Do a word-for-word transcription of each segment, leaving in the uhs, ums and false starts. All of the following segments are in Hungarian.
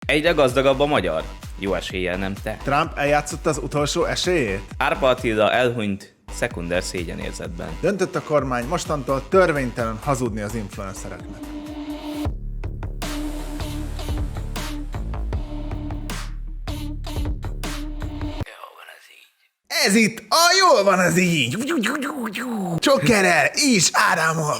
Egyre gazdagabb a magyar. Jó eséllyel nem te. Trump eljátszotta az utolsó esélyét? Árpa Attila elhunyt szekunder szégyenérzetben. Döntött a kormány mostantól törvénytelen hazudni az influencereknek. Ez itt a Jól van ez így! Csokkerrel és Ádámmal!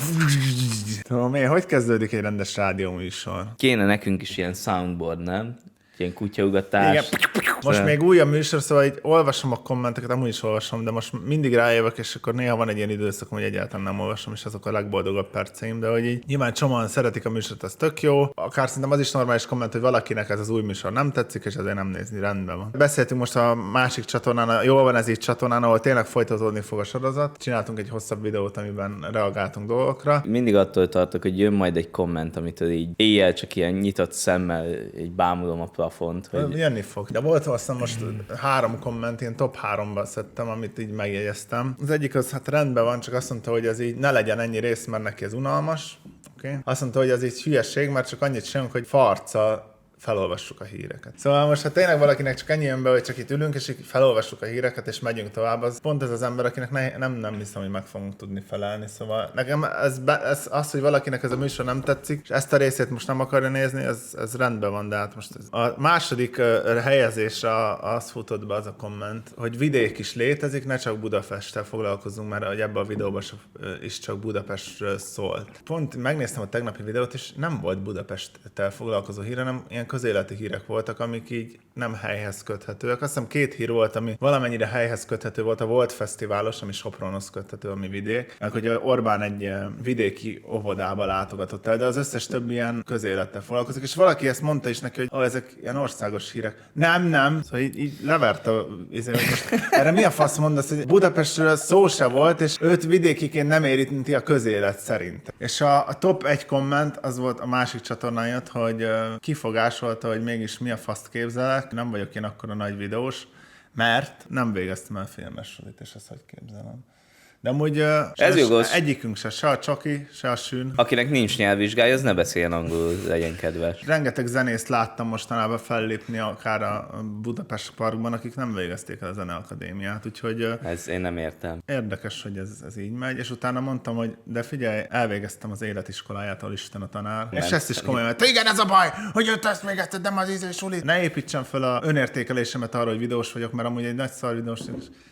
Tudom én, hogy kezdődik egy rendes rádióműsor? Kéne nekünk is ilyen soundboard, nem? Ilyen kutyaugatás. Igen. Most még újabb műsor, szóval így olvasom a kommenteket, amúgy is olvasom, de most mindig rájövök, és akkor néha van egy ilyen időszak, hogy egyáltalán nem olvasom, és azok a legboldogabb perceim, de hogy így nyilván csomóan szeretik a műsort, az tök jó. Akár szerintem az is normális komment, hogy valakinek ez az új műsor nem tetszik, és ezért nem nézni, rendben van. Beszéltünk most a másik csatornán, a Jól van ez így csatornán, ahol tényleg folytatódni fog a sorozat. Csináltunk egy hosszabb videót, amiben reagáltunk dolgokra. Mindig attól tartok, hogy jön majd egy komment, amitől így éjjel csak ilyen nyitott szemmel így bámulom a plafont. Hogy... Jönni fog. De volt aztán most három komment, én top háromba szedtem, amit így megjegyeztem. Az egyik az hát rendben van, csak azt mondta, hogy ez így ne legyen ennyi rész, mert neki ez unalmas. Okay. Azt mondta, hogy ez így hülyeség, mert csak annyit sem, hogy farccal felolvassuk a híreket. Szóval most, ha tényleg valakinek csak ennyi jön be, hogy csak itt ülünk, és így felolvassuk a híreket, és megyünk tovább, az pont ez az ember, akinek ne, nem, nem hiszem, hogy meg fogunk tudni felelni. Szóval nekem ez, be, ez az, hogy valakinek ez a műsor nem tetszik, és ezt a részét most nem akarja nézni, ez, ez rendben van, de hát most ez. A második uh, helyezésre az futott be az a komment, hogy vidék is létezik, ne csak Budapesttel foglalkozunk, mert hogy ebben a videóban is csak Budapestről szólt. Pont megnéztem a tegnapi videót, és nem volt Budapesttel foglalkozó hír, hanem ilyen közéleti hírek voltak, amik így nem helyhez köthetőek. Azt hiszem két hír volt, ami valamennyire helyhez köthető volt, a Volt Fesztiválos, ami Sopronhoz köthető, ami vidék. Meg hogy Orbán egy vidéki óvodába látogatott el, de az összes több ilyen közélettel foglalkozik, és valaki ezt mondta is neki, hogy oh, ezek ilyen országos hírek. Nem, nem. Szóval így, így leverte, hogy most erre mi a fasz mondasz, hogy Budapestről szó se volt, és őt vidékiként nem érinti a közélet szerint. És a, a top egy komment az volt a másik csatornán jött, hogy uh, kifogás hogy mégis mi a faszt képzelek, nem vagyok én akkora nagy videós, mert nem végeztem el filmes sorit, és ezt hogy képzelem. De amúgy ez jogos. Egyikünk se, se a Csoki, se a Sün. Akinek nincs nyelvvizsgája, az ne beszéljen angolul, legyen kedves. Rengeteg zenészt láttam mostanában fellépni akár a Budapest Parkban, akik nem végezték el a Zeneakadémiát, úgyhogy... Ez én nem értem. Érdekes, hogy ez, ez így megy, és utána mondtam, hogy de figyelj, elvégeztem az életiskoláját, ahol Isten a tanár. Nem, és ezt is komolyan, mert igen, ez a baj, hogy őt ezt még ezt, de az ízés sulit. Ne építsem fel a önértékelésemet arra, hogy videós vagyok, mert amúgy egy nagy szar videós.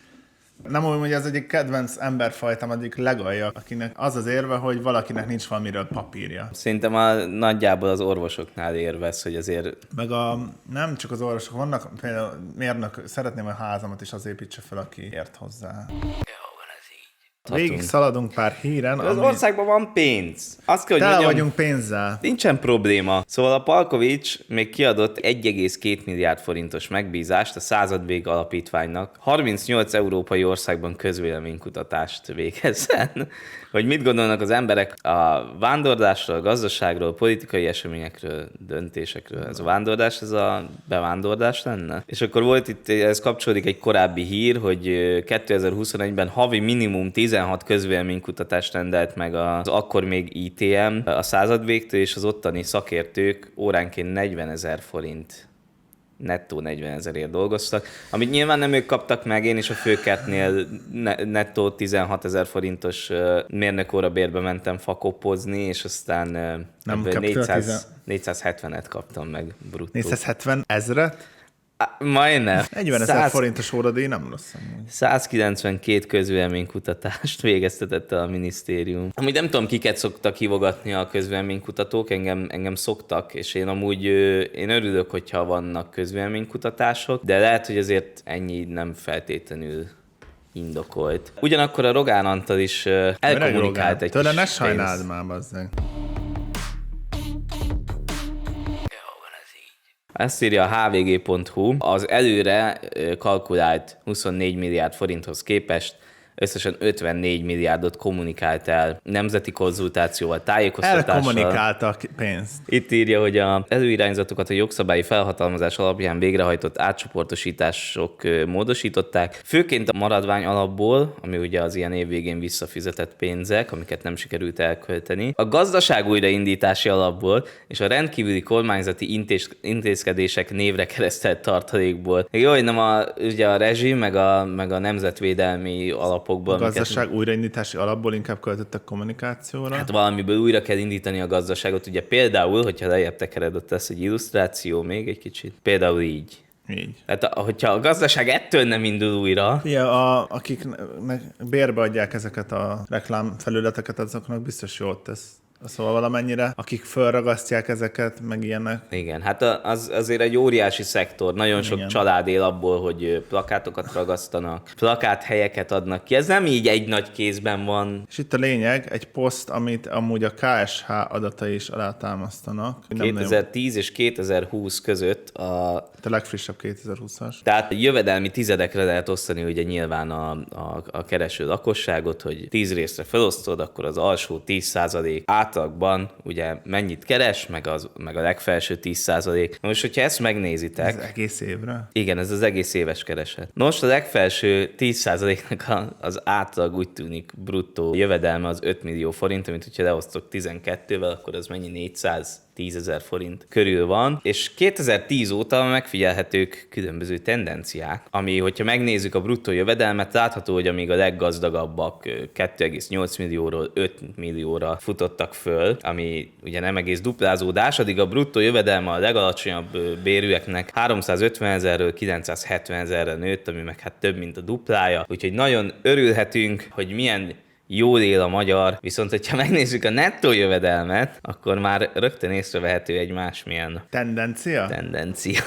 Nem úgy, hogy ez egyik kedvenc emberfajtam, egyik legalja, akinek az az érve, hogy valakinek nincs valamiről papírja. Szerintem a, nagyjából az orvosoknál érvesz, hogy azért... Meg a, nem csak az orvosok, vannak például mérnök, szeretném a házamat is az építse fel, aki ért hozzá. Végig szaladunk pár híren. Az ami... országban van pénz. Azt kell, hogy tele mondjam, vagyunk pénzzel. Nincsen probléma. Szóval a Palkovics még kiadott egy egész két milliárd forintos megbízást a Századvég Alapítványnak harmincnyolc európai országban közvéleménykutatást végezzen. Hogy mit gondolnak az emberek a vándorlásról, a gazdaságról, a politikai eseményekről, döntésekről. Ez a vándorlás, ez a bevándorlás lenne? És akkor volt itt, ez kapcsolódik egy korábbi hír, hogy kétezer-huszonegyben havi minimum tizenhat közvéleménykutatást rendelt meg az akkor még í té em a Századvégtől, és az ottani szakértők óránként negyvenezer forint. Nettó negyvenezerért dolgoztak, amit nyilván nem ők kaptak meg, én is a Főkertnél nettó tizenhatezer forintos mérnökóra bérbe mentem fakoppozni, és aztán nem négyszáz, négyszázhetvenet kaptam meg bruttó. négyszázhetven ezret? Majdnem. negyvenezer forintos óradíj nem rossz. százkilencvenkét közvéleménykutatást végeztetett el a minisztérium. Amúgy nem tudom, kiket szoktak hívogatni a közvéleménykutatók, engem, engem szoktak, és én amúgy én örülök, hogyha vannak közvéleménykutatások, de lehet, hogy azért ennyi nem feltétlenül indokolt. Ugyanakkor a Rogán Antal is elkommunikált egy Tőle ne sajnáld már, bazzeg. Ezt írja a há vé gé pont hú. Az előre kalkulált huszonnégy milliárd forinthoz képest összesen ötvennégy milliárdot kommunikált el nemzeti konzultációval, tájékoztatással. Elkommunikálta a pénzt. Itt írja, hogy az előirányzatokat a jogszabályi felhatalmazás alapján végrehajtott átcsoportosítások módosították, főként a maradvány alapból, ami ugye az ilyen évvégén visszafizetett pénzek, amiket nem sikerült elkölteni, a gazdaság újraindítási alapból és a rendkívüli kormányzati intéz, intézkedések névre keresztelt tartalékból. Jó, hogy nem a, ugye a rezsim, meg a, meg a nemzetvédelmi alapokból. A gazdaság amiket, újraindítási alapból inkább költöttek kommunikációra. Hát valamiből újra kell indítani a gazdaságot. Ugye például, hogyha lejjebb tekered, ott lesz egy illusztráció még egy kicsit. Például így. Így. Tehát hogyha a gazdaság ettől nem indul újra... Ja, a, akik bérbe adják ezeket a reklámfelületeket, azoknak biztos jót tesz. Szóval valamennyire, akik felragasztják ezeket, meg ilyenek. Igen, hát az azért egy óriási szektor. Nagyon sok Igen. család él abból, hogy plakátokat ragasztanak, plakáthelyeket adnak ki. Ez nem így egy nagy kézben van. És itt a lényeg, egy poszt, amit amúgy a ká es há adatai is alátámasztanak. kétezer-tíz és kétezer-húsz között a... A legfrissebb kétezer-húszas. Tehát jövedelmi tizedekre lehet osztani ugye nyilván a, a, a kereső lakosságot, hogy tíz részre felosztod, akkor az alsó tíz százalék átlagban ugye mennyit keres, meg, az, meg a legfelső tíz százalék. Most, hogyha ezt megnézitek... Ez egész évre? Igen, ez az egész éves kereset. Most a legfelső tíz százaléknak az átlag úgy tűnik bruttó jövedelme az öt millió forint, amit hogyha leosztok tizenkettővel, akkor az mennyi négyszáztízezer forint körül van, és kétezer-tíz óta megfigyelhetők különböző tendenciák, ami, hogyha megnézzük a bruttó jövedelmet, látható, hogy amíg a leggazdagabbak kettő egész nyolc millióról öt millióra futottak föl, ami ugye nem egész duplázódás, addig a bruttó jövedelme a legalacsonyabb bérűeknek háromszázötvenezerről kilencszázhetvenezerre nőtt, ami meg hát több, mint a duplája, úgyhogy nagyon örülhetünk, hogy milyen jól él a magyar, viszont hogyha megnézzük a nettó jövedelmet, akkor már rögtön észrevehető egy másmilyen tendencia. tendencia.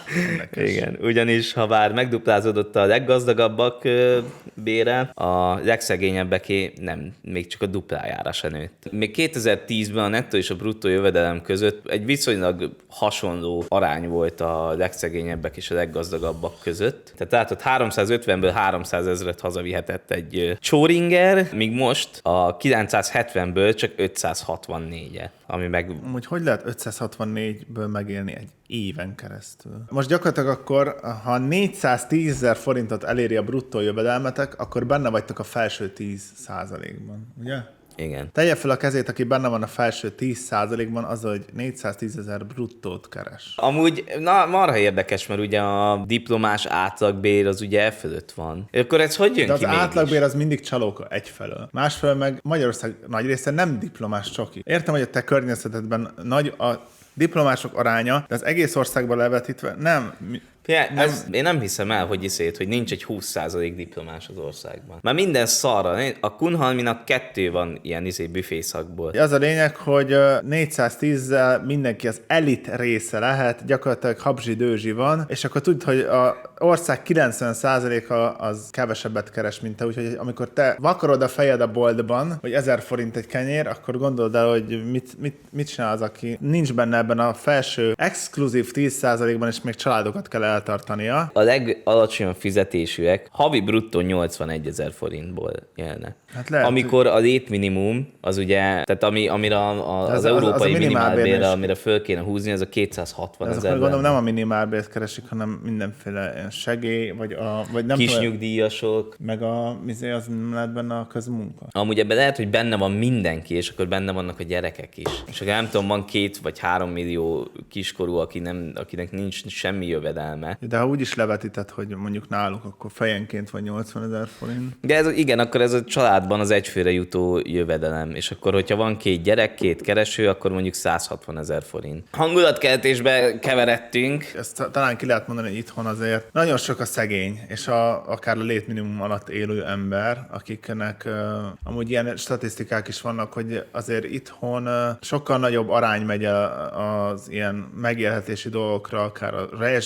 Igen, ugyanis ha bár megduplázódott a leggazdagabbak bére, a legszegényebbeké nem, még csak a duplájára se nőtt. Még kétezer-tízben a nettó és a bruttó jövedelem között egy viszonylag hasonló arány volt a legszegényebbek és a leggazdagabbak között. Tehát látod, háromszázötvenből háromszázezret hazavihetett egy Schrödinger, míg most a kilencszázhetvenből csak ötszázhatvannégyet, ami meg... Úgy hogy lehet ötszázhatvannégyből megélni egy éven keresztül? Most gyakorlatilag akkor, ha négyszáztízezer forintot eléri a bruttó jövedelmetek, akkor benne vagytok a felső tíz százalékban, ugye? Igen. Tegye fel a kezét, aki benne van a felső tíz százalékban, az, hogy négyszáztízezer bruttót keres. Amúgy na, marha érdekes, mert ugye a diplomás átlagbér az ugye e fölött van. Akkor ez hogy jön De az ki mégis? átlagbér az mindig csalóka egyfelől. Másfelől meg Magyarország nagy része nem diplomás csoki. Értem, hogy a te környezetedben nagy a diplomások aránya, de az egész országban levetítve nem... Ja, ez, én nem hiszem el, hogy iszét, hogy nincs egy húsz százalék diplomás az országban. Már minden szarra. A Kunhalminak kettő van ilyen izé büfészakból. Az a lényeg, hogy négyszáztízzel mindenki az elit része lehet, gyakorlatilag habzsi-dőzsi van, és akkor tudod, hogy az ország kilencven százaléka az kevesebbet keres, mint te, úgyhogy amikor te vakarod a fejed a boltban, hogy ezer forint egy kenyér, akkor gondold el, hogy mit, mit, mit csinál az, aki nincs benne ebben a felső exkluzív tíz százalékban, és még családokat kell eltartania. A legalacsonyabb fizetésűek havi bruttó nyolcvanegyezer forintból élnek. Hát lehet, amikor a létminimum, az ugye, tehát ami, amire a, a, az, az európai minimálbérre, amire föl kéne húzni, az a kétszázhatvanezer. Gondolom nem a minimálbért keresik, hanem mindenféle segély, vagy, a, vagy nem kis tudom, nyugdíjasok. meg a, mizé, az nem lehet benne a közmunka. Amúgy ebben lehet, hogy benne van mindenki, és akkor benne vannak a gyerekek is. És akkor nem tudom, van két vagy három millió kiskorú, aki nem, akinek nincs semmi jövedelme. De ha úgy is levetített, hogy mondjuk náluk, akkor fejenként van nyolcvanezer forint. De ez, igen, akkor ez a családban az egyfőre jutó jövedelem. És akkor, hogyha van két gyerek, két kereső, akkor mondjuk százhatvanezer forint. Hangulatkeltésbe keveredtünk. Ezt talán ki lehet mondani, hogy itthon azért nagyon sok a szegény, és a, akár a létminimum alatt élő ember, akiknek uh, amúgy ilyen statisztikák is vannak, hogy azért itthon uh, sokkal nagyobb arány megy az ilyen megélhetési dolgokra, akár a rezsi, akár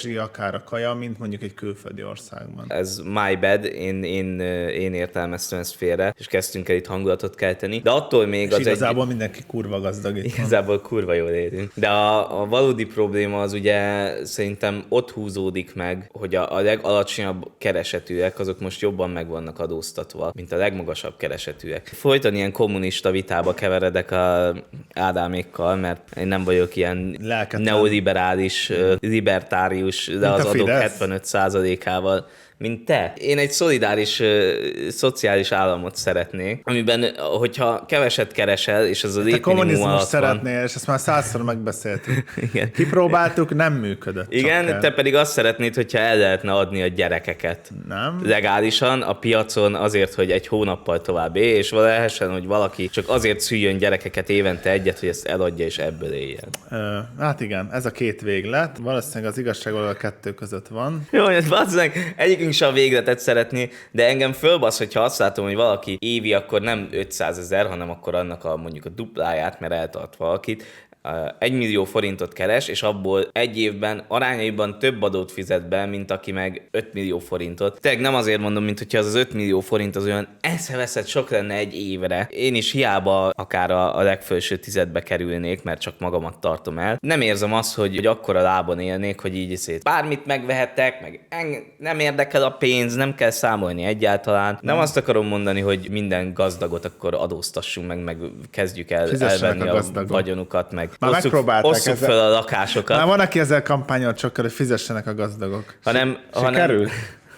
ára kaja, mint mondjuk egy külföldi országban. Ez my bad, én, én, én értelmeztem ezt félre, és kezdtünk el itt hangulatot kelteni, de attól még és az igazából egy... mindenki kurva gazdag itt Igazából kurva jól élünk. De a, a valódi probléma az ugye szerintem ott húzódik meg, hogy a, a legalacsonyabb keresetűek azok most jobban meg vannak adóztatva, mint a legmagasabb keresetűek. Folyton ilyen kommunista vitába keveredek a Ádámékkal, mert én nem vagyok ilyen Lelketlen. neoliberális, libertárius, de Mint az a adók Fidesz. hetvenöt százalékával mint te. Én egy szolidáris, uh, szociális államot szeretnék, amiben, hogyha keveset keresel, és az a Te létminimum kommunizmus alatt van... szeretnél, és ezt már százszor megbeszéltük. Igen. Kipróbáltuk, nem működött. Igen, te pedig azt szeretnéd, hogyha el lehetne adni a gyerekeket. Nem. Legálisan a piacon azért, hogy egy hónappal tovább élj, és lehessen, hogy valaki csak azért szüljön gyerekeket évente egyet, hogy ezt eladja, és ebből éljen. Ö, hát igen, ez a két véglet. Valószínűleg az igazság valahol a kettő között van. Jó, ez valószínűleg egyikünk sem a végletet szeretné, de engem fölbasz, hogyha azt látom, hogy valaki évi akkor nem ötszázezer, hanem akkor annak a mondjuk a dupláját, mert eltart valakit, egy millió forintot keres, és abból egy évben arányaiban több adót fizet be, mint aki meg öt millió forintot. Tehát nem azért mondom, mint hogyha az az öt millió forint az olyan eszeveszett sok lenne egy évre. Én is hiába akár a, a legfelső tizedbe kerülnék, mert csak magamat tartom el. Nem érzem azt, hogy, hogy akkora lábon élnék, hogy így szét bármit megvehettek, meg eng- nem érdekel a pénz, nem kell számolni egyáltalán. Nem azt akarom mondani, hogy minden gazdagot akkor adóztassunk meg, meg kezdjük el Fizessenek elvenni a a, gazdagok. vagyonukat, meg Már osszuk, megpróbálták osszuk ezzel. fel a lakásokat. Már van, aki ezzel kampányol sokkal, hogy fizessenek a gazdagok. Hanem, Sikerül?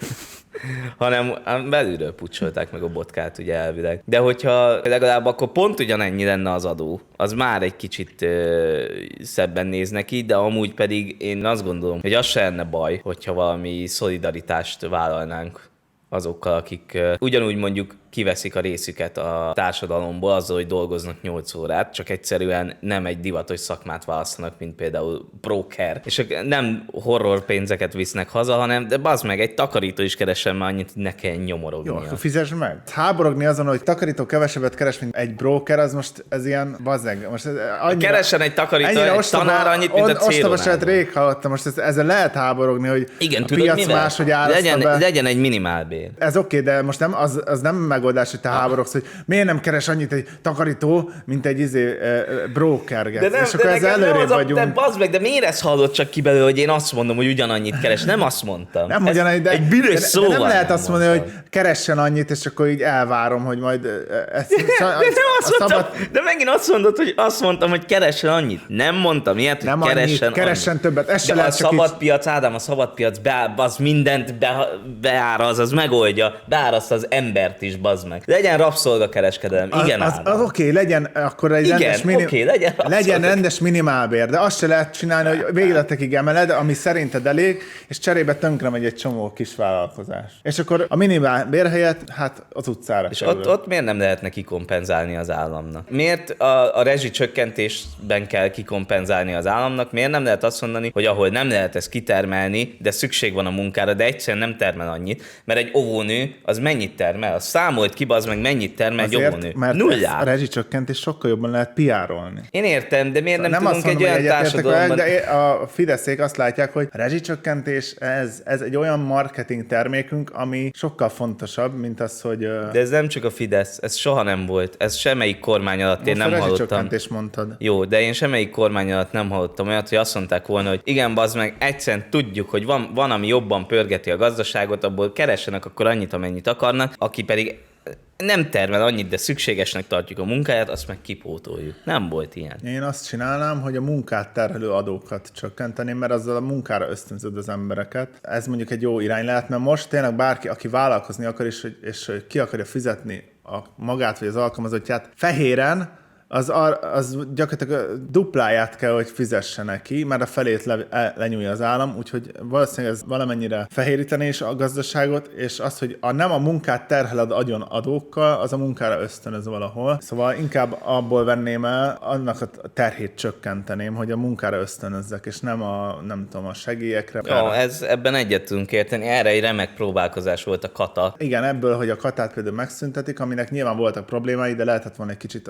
hanem, hanem belülről pucsolták meg a botkát, ugye elvileg. De hogyha legalább akkor pont ugyanennyi lenne az adó, az már egy kicsit ö, szebben néz neki, de amúgy pedig én azt gondolom, hogy az se lenne baj, hogyha valami szolidaritást vállalnánk azokkal, akik uh, ugyanúgy mondjuk kiveszik a részüket a társadalomból azzal, hogy dolgoznak nyolc órát, csak egyszerűen nem egy divatos szakmát választanak, mint például broker. És nem horror pénzeket visznek haza, hanem de bazd meg, egy takarító is keressen már annyit, hogy ne kelljen nyomorognia. Jó, akkor fizess meg. Háborogni azon, hogy takarító kevesebbet keres, mint egy broker, az most ez ilyen bazzeg. Most ez annyira, Keressen egy takarító, egy tanár annyit, mint a Ostobaság céronában. rég hallottam, most ez, ezzel lehet háborogni, hogy Igen, a tudod piac mivel? máshogy árazta legyen, be. legyen egy minimálbér. Ez oké, okay, de most nem, az, az nem megoldás, hogy te háborogsz, hogy miért nem keres annyit egy takarító, mint egy izé, uh, brokerget. De nem, és akkor de ezzel nekem nem előrébb az a, vagyunk. de bazd meg, de miért ezt hallott csak ki belőle, hogy én azt mondom, hogy ugyanannyit keres? Nem azt mondtam. Nem Ez ugyanannyi, de, egy büdös de, szóval de nem lehet nem azt mondani, mondtam. hogy keressen annyit, és akkor így elvárom, hogy majd ezt, De, de nem azt mondtam, szabad, de megint azt mondod, hogy azt mondtam, hogy keressen annyit. Nem mondtam ilyet, nem hogy annyit, keressen keressen annyit. többet. Ez se De a lehet csak szabad így, piac, Ádám, a szabad piac be, az mindent be, beáraz, az megoldja, beáraszt az embert is, bazd meg. Legyen rabszolgakereskedelem, igen, az, az, az oké, okay, legyen akkor egy Igen, rendes, minim, oké, legyen legyen rendes minimálbér, de azt se lehet csinálni, hogy végletekig emeled, ami szerinted elég, és cserébe tönkre megy egy csomó kis vállalkozás. És akkor a minimálbér helyett, hát az utcára És kerül. ott, ott miért nem lehetne kikompenzálni az államnak? Miért a, a rezsicsökkentésben kell kikompenzálni az államnak? Miért nem lehet azt mondani, hogy ahol nem lehet ezt kitermelni, de szükség van a munkára, de egyszerűen nem termel annyit, mert egy óvónő az mennyit termel? Az számolt ki, az meg mennyit termel egy óvónő? Azért, mert Nullát. a rezsicsökkentés sokkal jobban lehet piárolni. Én értem, de miért nem, nem tudunk azt mondom, egy hogy olyan egyetértek társadalomban... veled, de a Fideszék azt látják, hogy a rezsicsökkentés, ez, ez egy olyan marketing termékünk, ami sokkal fontosabb, mint az, hogy... De ez nem csak a Fidesz, ez soha nem volt. Ez semmelyik kormány alatt én most a nem hallottam. rezsicsökkentés mondtad. Jó, de én semmelyik kormány alatt nem hallottam olyat, hogy azt mondták volna, hogy igen, bazd meg, egyszerűen tudjuk, hogy van, van, ami jobban pörgeti a gazdaságot, abból keressenek akkor annyit, amennyit akarnak, aki pedig nem termel annyit, de szükségesnek tartjuk a munkáját, azt meg kipótoljuk. Nem volt ilyen. Én azt csinálnám, hogy a munkát terhelő adókat csökkenteném, mert azzal a munkára ösztönzöd az embereket. Ez mondjuk egy jó irány lehet, mert most tényleg bárki, aki vállalkozni akar, és, és ki akarja fizetni a magát vagy az alkalmazottját fehéren, az, ar, az gyakorlatilag dupláját kell, hogy fizesse neki, mert a felét le, le, lenyúlja az állam, úgyhogy valószínűleg ez valamennyire fehéríteni is a gazdaságot, és az, hogy a, nem a munkát terheled agyon adókkal, az a munkára ösztönöz valahol. Szóval inkább abból venném el, annak a terhét csökkenteném, hogy a munkára ösztönözzek, és nem a, nem tudom, a segélyekre. Jó, ez, ebben egyet tudunk érteni. Erre egy remek próbálkozás volt a kata. Igen, ebből, hogy a katát például megszüntetik, aminek nyilván voltak problémái, de lehetett volna egy kicsit a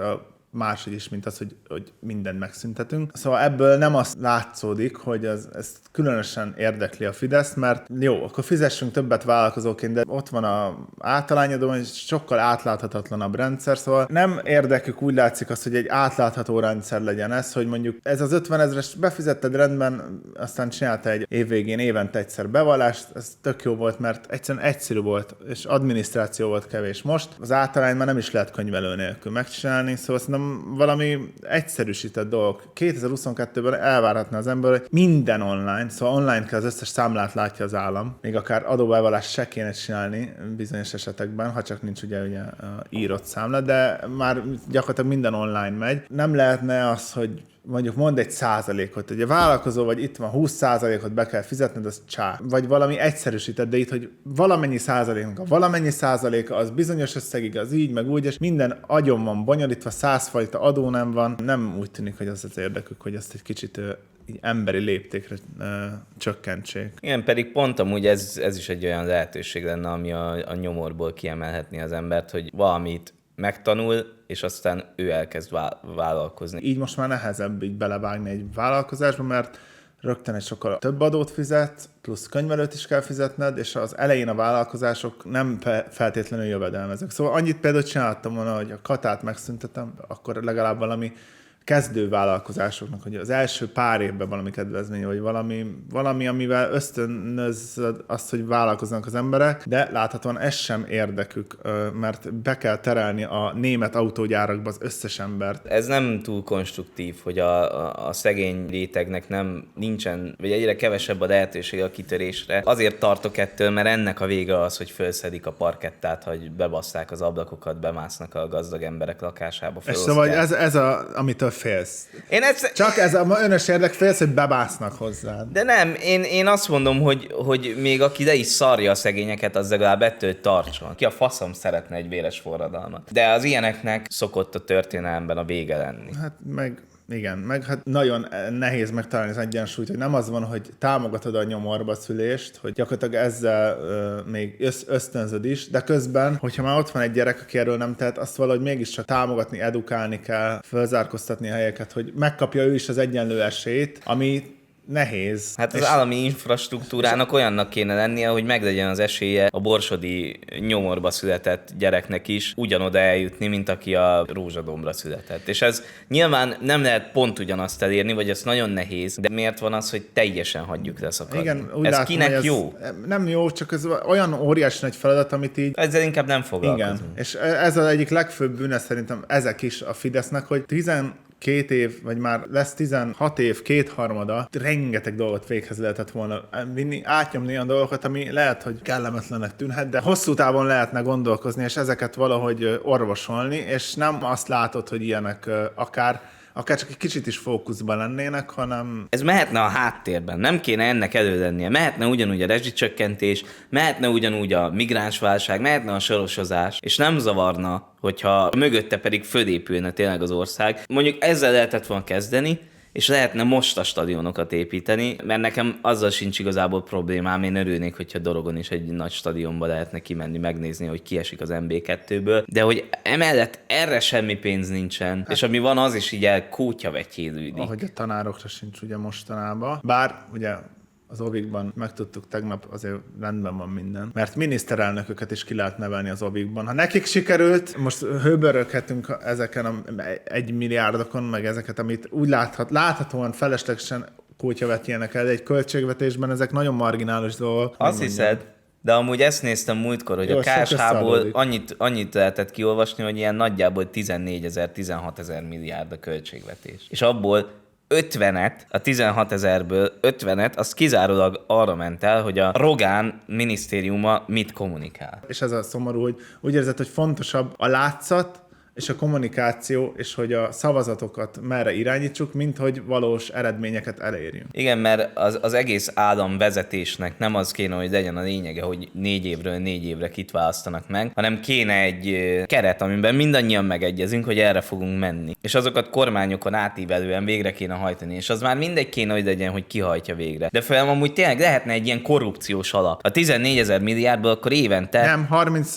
máshogy is, mint az, hogy, hogy mindent megszüntetünk. Szóval ebből nem azt látszódik, hogy ez, ez különösen érdekli a Fideszt, mert jó, akkor fizessünk többet vállalkozóként, de ott van a általányadó, és sokkal átláthatatlan rendszer, szóval nem érdekük, úgy látszik az, hogy egy átlátható rendszer legyen ez, hogy mondjuk ez az ötven ezres befizetted rendben, aztán csinálta egy évvégén évente egyszer bevallást, ez tök jó volt, mert egyszerűen egyszerű volt, és adminisztráció volt kevés. Most az általány már nem is lehet könyvelő nélkül megcsinálni, szóval szerintem valami egyszerűsített dolog. kétezer-huszonkettőben elvárhatna az ember, hogy minden online, szóval online kell az összes számlát látja az állam, még akár adóbevallást se kéne csinálni bizonyos esetekben, ha csak nincs ugye, ugye írott számla, de már gyakorlatilag minden online megy. Nem lehetne az, hogy mondjuk mond egy százalékot, hogy a vállalkozó vagy itt van húsz százalékot be kell fizetned, az csá. Vagy valami egyszerűsített, de itt, hogy valamennyi százaléknak a valamennyi százaléka, az bizonyos összegig, az így, meg úgy, és minden agyon van bonyolítva, százfajta adó nem van. Nem úgy tűnik, hogy az az érdekük, hogy ezt egy kicsit így emberi léptékre ö, csökkentsék. Igen, pedig pont amúgy ez, ez is egy olyan lehetőség lenne, ami a, a nyomorból kiemelhetni az embert, hogy valamit megtanul, és aztán ő elkezd vállalkozni. Így most már nehezebb így belevágni egy vállalkozásba, mert rögtön egy sokkal több adót fizet, plusz könyvelőt is kell fizetned, és az elején a vállalkozások nem feltétlenül jövedelmezők. Szóval annyit például csináltam volna, hogy a katát megszüntetem, akkor legalább valami kezdő vállalkozásoknak, hogy az első pár évben valami kedvezmény, vagy valami, valami amivel ösztönözöd azt, hogy vállalkoznak az emberek, de láthatóan ez sem érdekük, mert be kell terelni a német autógyárakba az összes embert. Ez nem túl konstruktív, hogy a, a, a szegény rétegnek nem nincsen, vagy egyre kevesebb a lehetőség a kitörésre. Azért tartok ettől, mert ennek a vége az, hogy felszedik a parkettát, hogy bebasszák az ablakokat, bemásznak a gazdag emberek lakásába. És szóval ez, ez a, amitől félsz. Én egyszer... Csak ez a önös érdek, félsz, hogy bebásznak hozzád. De nem, én, én azt mondom, hogy, hogy még aki le is szarja a szegényeket, az legalább ettől tartson. Ki a faszom szeretne egy véres forradalmat. De az ilyeneknek szokott a történelemben a vége lenni. Hát meg... Igen, meg hát nagyon nehéz megtalálni az egyensúlyt, hogy nem az van, hogy támogatod a nyomorba szülést, hogy gyakorlatilag ezzel uh, még össz- ösztönzöd is, de közben, hogyha már ott van egy gyerek, aki erről nem tehet, azt valahogy mégiscsak támogatni, edukálni kell, fölzárkóztatni a helyeket, hogy megkapja ő is az egyenlő esélyt, ami nehéz. Hát az és... állami infrastruktúrának olyannak kéne lennie, hogy meglegyen az esélye a borsodi nyomorba született gyereknek is ugyanoda eljutni, mint aki a Rózsadombra született. És ez nyilván nem lehet pont ugyanazt elérni, vagy ez nagyon nehéz, de miért van az, hogy teljesen hagyjuk leszakadni? Igen, úgy ez látom, kinek ez jó? Nem jó, csak ez olyan óriási nagy feladat, amit így... Ezzel inkább nem foglalkozunk. Igen, és ez az egyik legfőbb bűne szerintem ezek is a Fidesznek, hogy tizen két év, vagy már lesz tizenhat év, kétharmada, rengeteg dolgot véghez lehetett volna vinni, átnyomni olyan dolgokat, ami lehet, hogy kellemetlenek tűnhet, de hosszú távon lehetne gondolkozni, és ezeket valahogy orvosolni, és nem azt látod, hogy ilyenek akár akár csak egy kicsit is fókuszban lennének, hanem... Ez mehetne a háttérben, nem kéne ennek elő lennie. Mehetne ugyanúgy a rezsicsökkentés, mehetne ugyanúgy a migránsválság, mehetne a sorosozás, és nem zavarna, hogyha mögötte pedig fölépülne tényleg az ország. Mondjuk ezzel lehetett volna kezdeni, és lehetne most a stadionokat építeni, mert nekem azzal sincs igazából problémám, én örülnék, hogyha Dorogon is egy nagy stadionba lehetne kimenni, megnézni, hogy kiesik az en bé kettőből, de hogy emellett erre semmi pénz nincsen, hát, és ami van, az is így elkótyavetjélődik. Ahogy a tanárokra sincs ugye mostanában, bár ugye az ovikban megtudtuk tegnap, azért rendben van minden. Mert miniszterelnököket is ki lehet nevelni az ovikban. Ha nekik sikerült, most hőböröghetünk ezeken a egy milliárdokon, meg ezeket, amit úgy láthat, láthatóan feleslegesen kótyavetjének el, egy költségvetésben ezek nagyon marginális dolgok. Azt hiszed? De amúgy ezt néztem múltkor, hogy jó, a ká es há-ból annyit, annyit lehetett kiolvasni, hogy ilyen nagyjából tizennégyezer, tizenhatezer milliárd a költségvetés. És abból ötvenet, a tizenhat ezerből ötvenet, az kizárólag arra ment el, hogy a Rogán minisztériuma mit kommunikál. És ez a szomorú, hogy úgy érzed, hogy fontosabb a látszat, és a kommunikáció, és hogy a szavazatokat merre irányítsuk, mint hogy valós eredményeket elérjünk. Igen, mert az, az egész állam vezetésnek nem az kéne, hogy legyen a lényege, hogy négy évről négy évre kit választanak meg, hanem kéne egy keret, amiben mindannyian megegyezünk, hogy erre fogunk menni. És azokat kormányokon átívelően végre kéne hajtani, és az már mindegy kéne, hogy legyen, hogy ki hajtja végre. De fel amúgy tényleg lehetne egy ilyen korrupciós alap. A tizennégyezer milliárdból akkor évente... Nem, harminc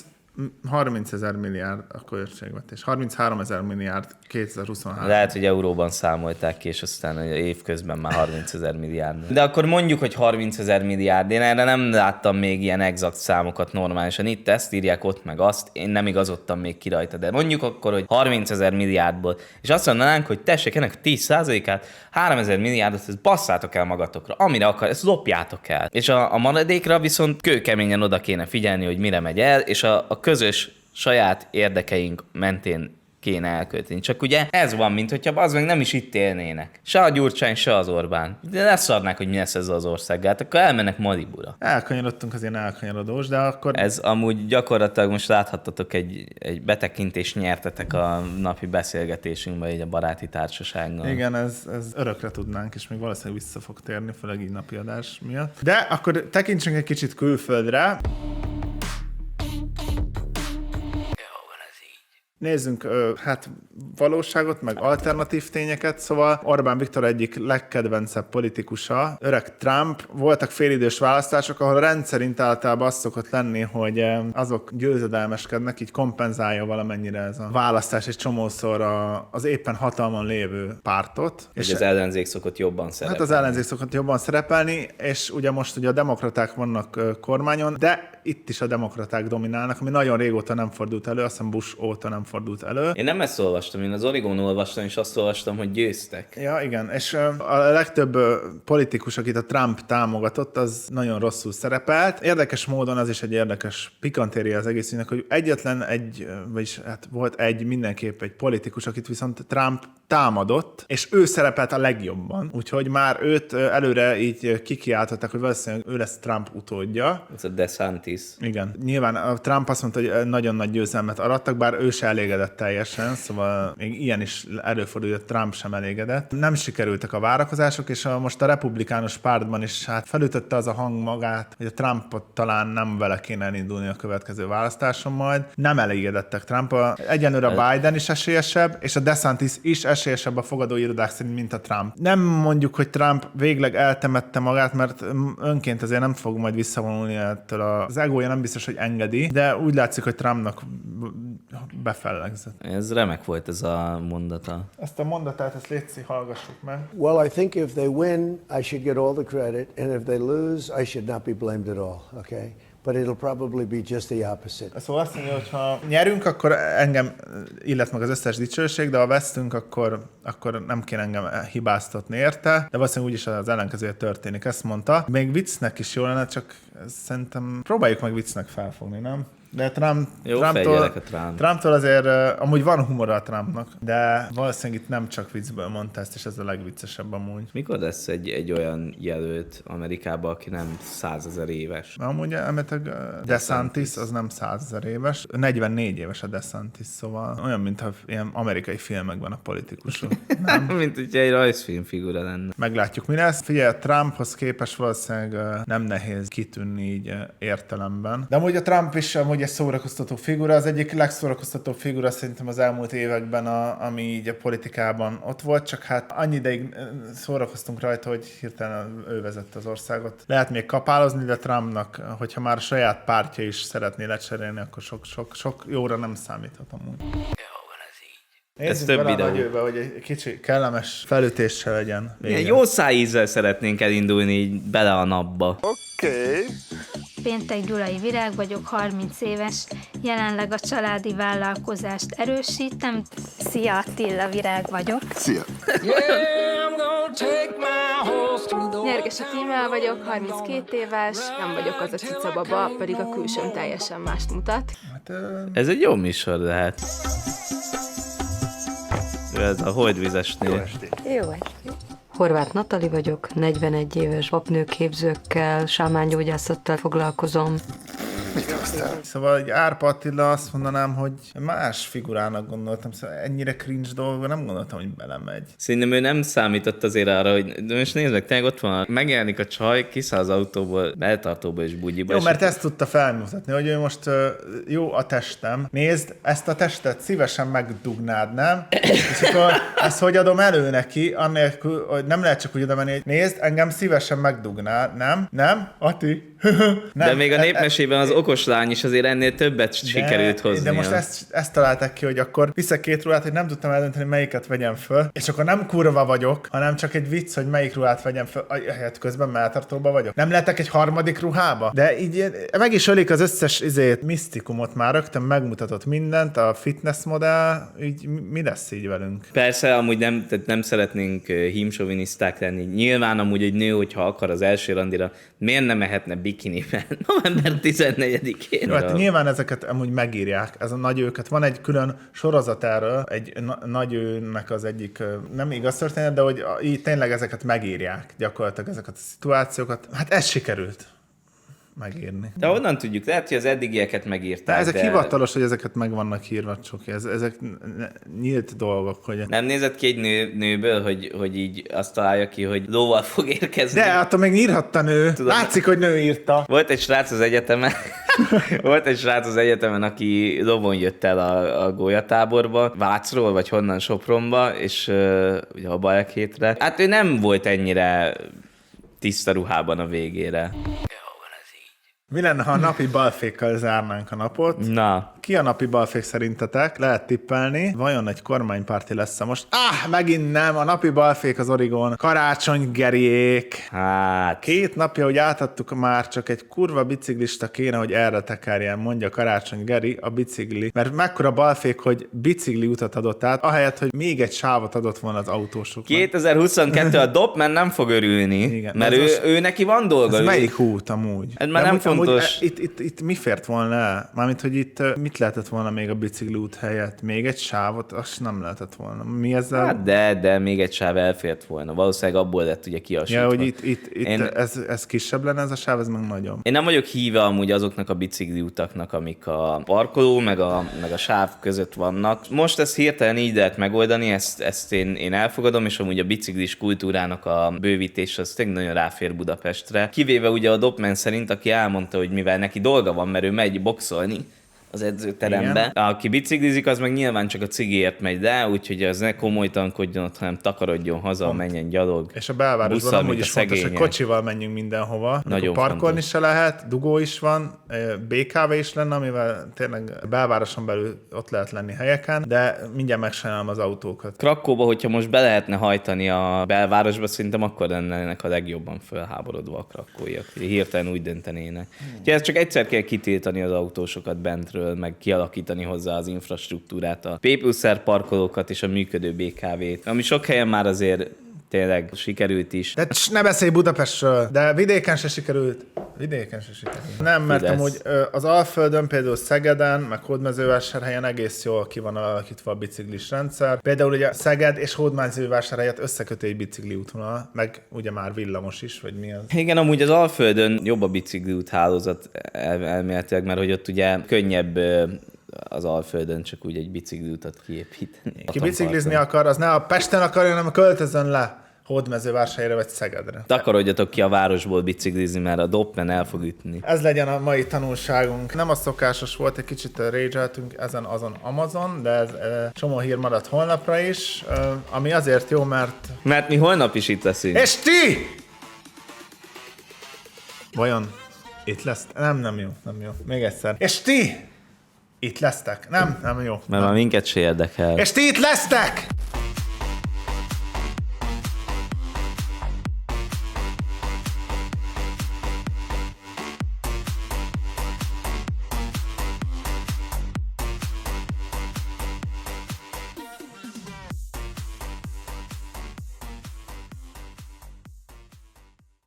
harmincezer milliárd a költségvetés. harmincháromezer milliárd kétezer-huszonhárom. Lehet, hogy euróban számolták ki, és aztán évközben már harmincezer milliárd. De akkor mondjuk, hogy harmincezer milliárd. Én erre nem láttam még ilyen exakt számokat normálisan. Itt ezt írják, ott meg azt. Én nem igazodtam még ki rajta, de mondjuk akkor, hogy harmincezer milliárdból. És azt mondanánk, hogy tessék, ennek tíz százalékát, háromezer milliárdot, ezt basszátok el magatokra. Amire akar, ezt lopjátok el. És a, a maradékra viszont kőkeményen oda kéne figyelni, hogy mire megy el, és a, a közös saját érdekeink mentén kéne elkölteni. Csak ugye ez van, mint hogyha az meg nem is itt élnének. Se a Gyurcsány, se az Orbán. De leszarnák, hogy mi lesz ez az országgá. Hát akkor elmennek Malibura. Elkanyarodtunk az ilyen elkanyarodós, de akkor... Ez amúgy gyakorlatilag most láthattatok egy, egy betekintést nyertetek a napi beszélgetésünkbe, így a baráti társasággal. Igen, ez, ez örökre tudnánk, és még valószínűleg vissza fog térni, főleg így napi adás miatt. De akkor tekintsünk egy kicsit külföldre. Nézzünk hát valóságot, meg alternatív tényeket. Szóval Orbán Viktor egyik legkedvencebb politikusa, öreg Trump. Voltak félidős választások, ahol rendszerint általában az szokott lenni, hogy azok győzedelmeskednek, így kompenzálja valamennyire ez a választás egy csomószor a, az éppen hatalmon lévő pártot. És az ellenzék szokott jobban szerepelni. Hát az ellenzék szokott jobban szerepelni, és ugye most ugye a demokraták vannak kormányon, de itt is a demokraták dominálnak, ami nagyon régóta nem fordult elő, azt hiszem Bush óta nem fordult elő. Én nem ezt olvastam, én az Origón olvastam, és azt olvastam, hogy győztek. Ja, igen, és a legtöbb politikus, akit a Trump támogatott, az nagyon rosszul szerepelt. Érdekes módon az is egy érdekes pikantéria az egész ügynek, hogy egyetlen egy, vagyis hát volt egy mindenképp egy politikus, akit viszont Trump támadott, és ő szerepelt a legjobban. Úgyhogy már őt előre így kikiáltották, hogy valószínűleg ő lesz Trump utódja. Ez a DeSantis. Igen. Nyilván a Trump azt mondta, hogy nagyon nagy győzelmet arattak, bár ő se elégedett teljesen, szóval még ilyen is előfordul, hogy Trump sem elégedett. Nem sikerültek a várakozások, és a, most a republikánus pártban is hát felütötte az a hang magát, hogy a Trumpot talán nem vele kéne elindulni a következő választáson majd. Nem elégedettek Trump. Egyenlőre a Biden is esélyesebb, és a DeSantis is esélyesebb a fogadóirodák szerint, mint a Trump. Nem mondjuk, hogy Trump végleg eltemette magát, mert önként azért nem fog majd visszavonulni ettől az egója, nem biztos, hogy engedi, de úgy látszik, hogy Trumpnak befellegzett. Ez remek volt ez a mondata. Ezt a mondatát, ezt létszi, hallgassuk meg. Well, I think if they win, I should get all the credit, and if they lose, I should not be blamed at all, okay? But it'll probably be just the opposite. Szóval azt mondja, hogy ha nyerünk, akkor engem illet meg az összes dicsőség, de ha vesztünk, akkor, akkor nem kéne engem hibáztatni érte, de valószínűleg úgyis az ellenkezője történik, ezt mondta. Még viccnek is jó lenne, csak szerintem próbáljuk meg viccnek felfogni, nem? De Trump, Jó, Trumptól, a Trump. Trumptól azért uh, amúgy van humora a Trumpnak, de valószínűleg itt nem csak viccből mondta ezt, és ez a legviccesebb amúgy. Mikor lesz egy, egy olyan jelölt Amerikában, aki nem százezer éves? Amúgy elméletileg uh, DeSantis az nem százezer éves, negyvennégy éves a DeSantis, szóval olyan, mintha ilyen amerikai filmekben a politikusok. Nem? Mint hogyha egy rajzfilm figura lenne. Meglátjuk, mi lesz. Figyelj, Trumphoz képest valószínűleg uh, nem nehéz kitűnni így uh, értelemben. De amúgy a Trump is amúgy egy szórakoztató figura, az egyik legszórakoztató figura szerintem az elmúlt években, a, ami így a politikában ott volt, csak hát annyi ideig szórakoztunk rajta, hogy hirtelen ő vezette az országot. Lehet még kapálozni, de Trumpnak, hogyha már a saját pártja is szeretné lecserélni, akkor sok, sok, sok jóra nem számíthat amúgy. Nézzünk több bele a videó. nagyőbe, hogy egy kicsi kellemes felütéssel legyen. Igen, jó szájízzel szeretnénk elindulni így bele a napba. Okay. Péntek Gyulai Virág vagyok, harminc éves, jelenleg a családi vállalkozást erősítem. Szia, Attila Virág vagyok. Szia. Nyergese Tímea vagyok, harminckét éves, nem vagyok az a cica baba, pedig a külsőm teljesen mást mutat. Hát, ö... Ez egy jó műsor lehet. Ez a Holdvizesnél. Jó vagy. Horváth Natali vagyok, negyvenegy éves apnőképzőkkel, sámángyógyászattal foglalkozom. Mit hoztál? Szóval egy Árpa Attila azt mondanám, hogy más figurának gondoltam, szóval ennyire cringe dolgokban nem gondoltam, hogy belemegy. Szerintem ő nem számított azért arra, hogy de most nézd meg, tényleg ott van, megjelenik a csaj, kiszáll az autóból, eltartóba és bugyiba. Jó, és mert ezt tudta felmutatni, hogy ő most uh, jó a testem. Nézd, ezt a testet szívesen megdugnád, nem? És akkor ezt hogy adom elő neki, annélkül, hogy nem lehet csak úgy oda menni, hogy nézd, engem szívesen megdugnád, nem? Nem? Ati? nem. De még a népmesében az okos lány is azért ennél többet sikerült hozni. De most ezt, ezt találták ki, hogy akkor viszek két ruhát, hogy nem tudtam eldönteni, melyiket vegyem föl, és akkor nem kurva vagyok, hanem csak egy vicc, hogy melyik ruhát vegyem föl, hát közben melltartóba vagyok. Nem lehetek egy harmadik ruhába? De így meg is ölik az összes izét, misztikumot már rögtön megmutatott mindent, a fitness modell, így mi lesz így velünk? Persze, amúgy nem, tehát nem szeretnénk hímsoviniszták lenni. Nyilván amúgy egy nő, hogyha akar az első randira, miért nem mehetne bikiniben november tizennegyedikén? Jó, hát nyilván ezeket amúgy megírják, ez a nagy őket. Van egy külön sorozat erről, egy na- nagy őnek az egyik, nem igaz történet, de hogy így tényleg ezeket megírják, gyakorlatilag ezeket a szituációkat. Hát ez sikerült megírni. De honnan tudjuk? Lehet, hogy az eddigieket megírták. De ezek de... hivatalos, hogy ezeket meg vannak írva, csak ez, ezek nyílt dolgok, hogy... Nem nézett ki egy nő, nőből, hogy, hogy így azt találja ki, hogy lóval fog érkezni? De attól még írhatta nő. Tudom. Látszik, hogy nő írta. Volt egy srác az egyetemen, volt egy srác az egyetemen, aki lovon jött el a, a gólyatáborba, Vácról, vagy honnan Sopronba, és uh, ugye a Bajek hétre. Hát ő nem volt ennyire tiszta ruhában a végére. Mi lenne, ha a napi balfékkal zárnánk a napot? Na. Ki a napi balfék szerintetek? Lehet tippelni. Vajon egy kormánypárti lesz-e most? Ah, megint nem. A napi balfék az Origon. Karácsony Geriék. Hát... Két napja, hogy átadtuk már, csak egy kurva biciklista kéne, hogy erre tekerjen, mondja Karácsony Geri, a bicikli. Mert mekkora balfék, hogy bicikli utat adott át, ahelyett, hogy még egy sávot adott volna az autósoknak. kétezer-huszonkettő a Dopman nem fog örülni, Igen, mert ez ő, most- ő neki van dolga. Ez ő- melyik út amúgy? Ez már De nem amúgy- amúgy, fontos. e, itt, itt, itt mi fért volna el? Mármint, hogy itt uh, mit lehetett volna még a bicikli út helyett? Még egy sávot? Azt nem lehetett volna. Mi ezzel? Hát de, de még egy sáv elfért volna. Valószínűleg abból lett ugye kiasítva. Ja, hogy itt, itt, itt Én- ez, ez kisebb lenne ez a sáv, ez meg nagyobb. Én nem vagyok híve amúgy azoknak a bicikli utaknak, amik a parkoló, meg a, meg a sáv között vannak. Most ezt hirtelen így lehet megoldani, ezt, ezt én, én elfogadom, és amúgy a biciklis kultúrának a bővítés az tényleg nagyon ráfér Budapestre. Kivéve ugye a Dopman szerint, aki elmondta, hogy mivel neki dolga van, mert ő megy boxolni az edzőterembe. Igen. Aki biciklizik, az meg nyilván csak a cigiért megy le, úgyhogy az ne komolytalankodjon ott, hanem takarodjon haza, menjen gyalog. És a belvárosban Busszal, amúgy mint is a fontos, hogy szegények. kocsival menjünk mindenhova. Nagyon Akkor parkolni fontos. se lehet, dugó is van, bé ká vé is lenne, amivel tényleg belvároson belül ott lehet lenni helyeken, de mindjárt megsajnálom az autókat. Krakóba, hogyha most be lehetne hajtani a belvárosba, szerintem akkor lennének a legjobban felháborodva a krakóiak. Hirtelen úgy döntenének. Úgyhogy ezt csak egyszer kell kitiltani az autósokat bentről, meg kialakítani hozzá az infrastruktúrát, a P plusz R parkolókat és a működő bé ká vét, ami sok helyen már azért tényleg sikerült is. De cs, ne beszélj Budapestről, de vidéken se sikerült. Vidéken se sikerült. Nem, mert Fidesz. amúgy ö, az Alföldön, például Szegeden, meg Hódmezővásárhelyen egész jól ki van alakítva a biciklis rendszer. Például ugye Szeged és Hódmezővásárhelyet összekötő egy bicikli útvonal, meg ugye már villamos is, vagy mi az? Igen, amúgy az Alföldön jobb a bicikliút hálózat el- elméletileg, mert hogy ott ugye könnyebb ö, az Alföldön csak úgy egy bicikliutat kiépíteni. Ki biciklizni akar, az ne a Pesten akar, hanem költözön le Hódmezővásárhelyre vagy Szegedre. Takarodjatok ki a városból biciklizni, mert a Dopman el fog ütni. Ez legyen a mai tanulságunk. Nem a szokásos volt, egy kicsit rage-eltünk ezen azon Amazon, de ez e, csomó hír maradt holnapra is, e, ami azért jó, mert... Mert mi holnap is itt leszünk. És ti! Vajon itt lesz? Nem, nem jó, nem jó. Még egyszer. És ti! Itt lesztek? Nem, nem jó. Mert már minket se érdekel. És ti itt lesztek!